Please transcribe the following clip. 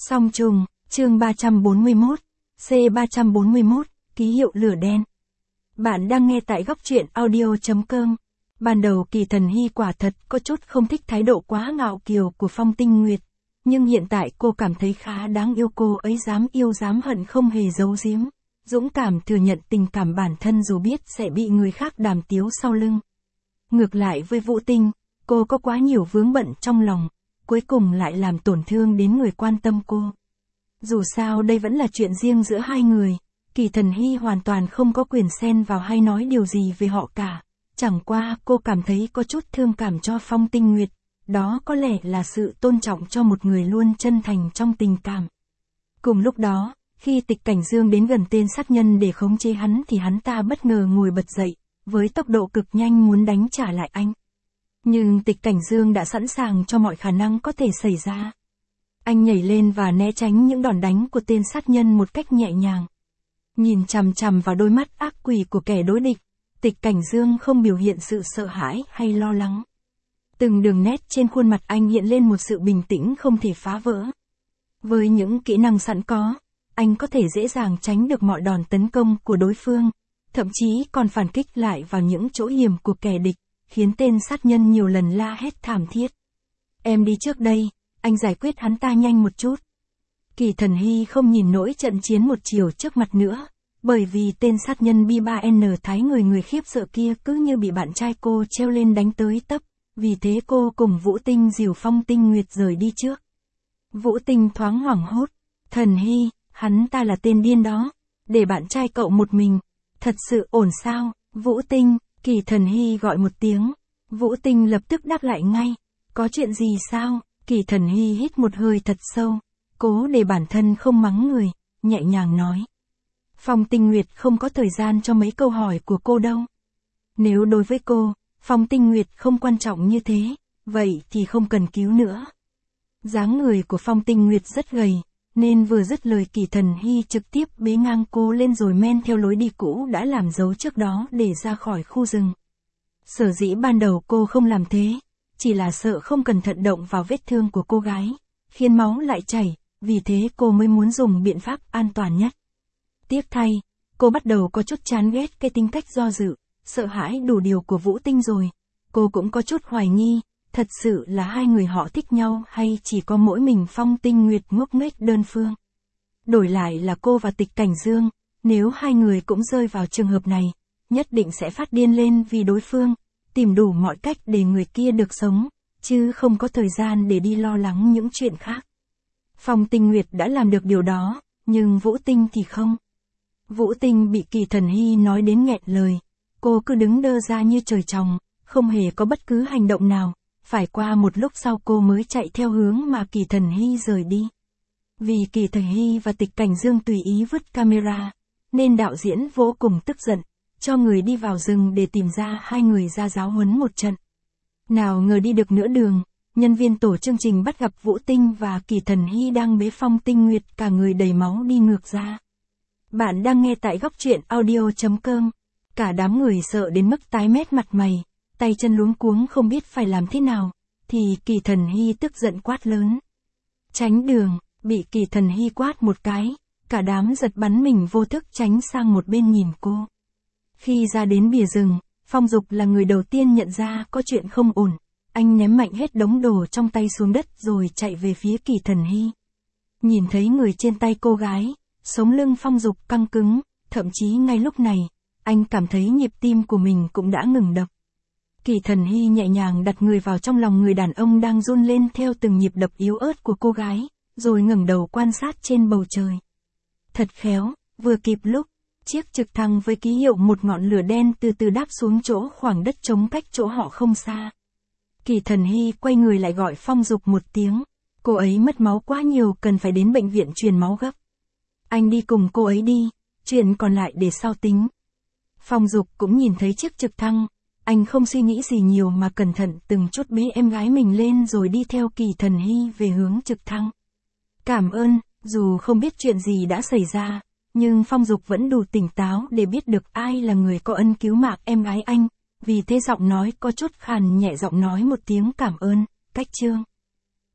Song trùng, chương 341, C341, ký hiệu lửa đen. Bạn đang nghe tại góc truyện audio.com. Ban đầu Kỳ Thần Hy quả thật có chút không thích thái độ quá ngạo kiều của Phong Tinh Nguyệt, nhưng hiện tại cô cảm thấy khá đáng yêu, cô ấy dám yêu dám hận không hề giấu giếm, dũng cảm thừa nhận tình cảm bản thân dù biết sẽ bị người khác đàm tiếu sau lưng. Ngược lại với Vũ Tinh, cô có quá nhiều vướng bận trong lòng, cuối cùng lại làm tổn thương đến người quan tâm cô. Dù sao đây vẫn là chuyện riêng giữa hai người, Kỳ Thần Hy hoàn toàn không có quyền xen vào hay nói điều gì về họ cả. Chẳng qua cô cảm thấy có chút thương cảm cho Phong Tinh Nguyệt, đó có lẽ là sự tôn trọng cho một người luôn chân thành trong tình cảm. Cùng lúc đó, khi Tịch Cảnh Dương đến gần tên sát nhân để khống chế hắn thì hắn ta bất ngờ ngồi bật dậy, với tốc độ cực nhanh muốn đánh trả lại anh. Nhưng Tịch Cảnh Dương đã sẵn sàng cho mọi khả năng có thể xảy ra. Anh nhảy lên và né tránh những đòn đánh của tên sát nhân một cách nhẹ nhàng. Nhìn chằm chằm vào đôi mắt ác quỷ của kẻ đối địch, Tịch Cảnh Dương không biểu hiện sự sợ hãi hay lo lắng. Từng đường nét trên khuôn mặt anh hiện lên một sự bình tĩnh không thể phá vỡ. Với những kỹ năng sẵn có, anh có thể dễ dàng tránh được mọi đòn tấn công của đối phương, thậm chí còn phản kích lại vào những chỗ hiểm của kẻ địch, khiến tên sát nhân nhiều lần la hét thảm thiết. Em đi trước đây, anh giải quyết hắn ta nhanh một chút. Kỳ Thần Hy không nhìn nổi trận chiến một chiều trước mặt nữa, bởi vì tên sát nhân B3N thái người khiếp sợ kia cứ như bị bạn trai cô treo lên đánh tới tấp, vì thế cô cùng Vũ Tinh dìu Phong Tinh Nguyệt rời đi trước. Vũ Tinh thoáng hoảng hốt, Thần Hy, hắn ta là tên điên đó, để bạn trai cậu một mình, thật sự ổn sao? Vũ Tinh, Kỳ Thần Hy gọi một tiếng, Vũ Tinh lập tức đáp lại ngay, có chuyện gì sao? Kỳ Thần Hy hít một hơi thật sâu, cố để bản thân không mắng người, nhẹ nhàng nói. Phong Tinh Nguyệt không có thời gian cho mấy câu hỏi của cô đâu. Nếu đối với cô, Phong Tinh Nguyệt không quan trọng như thế, vậy thì không cần cứu nữa. Dáng người của Phong Tinh Nguyệt rất gầy, nên vừa dứt lời Kỳ Thần Hy trực tiếp bế ngang cô lên rồi men theo lối đi cũ đã làm dấu trước đó để ra khỏi khu rừng. Sở dĩ ban đầu cô không làm thế, chỉ là sợ không cẩn thận động vào vết thương của cô gái, khiến máu lại chảy, vì thế cô mới muốn dùng biện pháp an toàn nhất. Tiếc thay, cô bắt đầu có chút chán ghét cái tính cách do dự, sợ hãi đủ điều của Vũ Tinh rồi. Cô cũng có chút hoài nghi, thật sự là hai người họ thích nhau hay chỉ có mỗi mình Phong Tinh Nguyệt ngốc nghếch đơn phương. Đổi lại là cô và Tịch Cảnh Dương, nếu hai người cũng rơi vào trường hợp này, nhất định sẽ phát điên lên vì đối phương, tìm đủ mọi cách để người kia được sống, chứ không có thời gian để đi lo lắng những chuyện khác. Phong Tinh Nguyệt đã làm được điều đó, nhưng Vũ Tinh thì không. Vũ Tinh bị Kỳ Thần Hy nói đến nghẹn lời, cô cứ đứng đơ ra như trời trồng, không hề có bất cứ hành động nào, phải qua một lúc sau cô mới chạy theo hướng mà Kỳ Thần Hy rời đi. Vì Kỳ Thần Hy và Tịch Cảnh Dương tùy ý vứt camera, nên đạo diễn vô cùng tức giận, cho người đi vào rừng để tìm ra hai người ra giáo huấn một trận. Nào ngờ đi được nửa đường, nhân viên tổ chương trình bắt gặp Vũ Tinh và Kỳ Thần Hy đang bế Phong Tinh Nguyệt cả người đầy máu đi ngược ra. Bạn đang nghe tại góc truyện audio.com. Cả đám người sợ đến mức tái mét mặt mày, tay chân luống cuống không biết phải làm thế nào, thì Kỳ Thần Hy tức giận quát lớn. Tránh đường, bị Kỳ Thần Hy quát một cái, cả đám giật bắn mình vô thức tránh sang một bên nhìn cô. Khi ra đến bìa rừng, Phong Dục là người đầu tiên nhận ra có chuyện không ổn, anh ném mạnh hết đống đồ trong tay xuống đất rồi chạy về phía Kỳ Thần Hy. Nhìn thấy người trên tay cô gái, sống lưng Phong Dục căng cứng, thậm chí ngay lúc này, anh cảm thấy nhịp tim của mình cũng đã ngừng đập. Kỳ Thần Hy nhẹ nhàng đặt người vào trong lòng người đàn ông đang run lên theo từng nhịp đập yếu ớt của cô gái, rồi ngẩng đầu quan sát trên bầu trời. Thật khéo, vừa kịp lúc, chiếc trực thăng với ký hiệu một ngọn lửa đen từ từ đáp xuống chỗ khoảng đất trống cách chỗ họ không xa. Kỳ Thần Hy quay người lại gọi Phong Dục một tiếng, cô ấy mất máu quá nhiều cần phải đến bệnh viện truyền máu gấp. Anh đi cùng cô ấy đi, chuyện còn lại để sau tính. Phong Dục cũng nhìn thấy chiếc trực thăng, anh không suy nghĩ gì nhiều mà cẩn thận từng chút bế em gái mình lên rồi đi theo Kỳ Thần Hy về hướng trực thăng. Cảm ơn, dù không biết chuyện gì đã xảy ra, nhưng Phong Dục vẫn đủ tỉnh táo để biết được ai là người có ân cứu mạng em gái anh, vì thế giọng nói có chút khàn nhẹ giọng nói một tiếng cảm ơn, cách chương.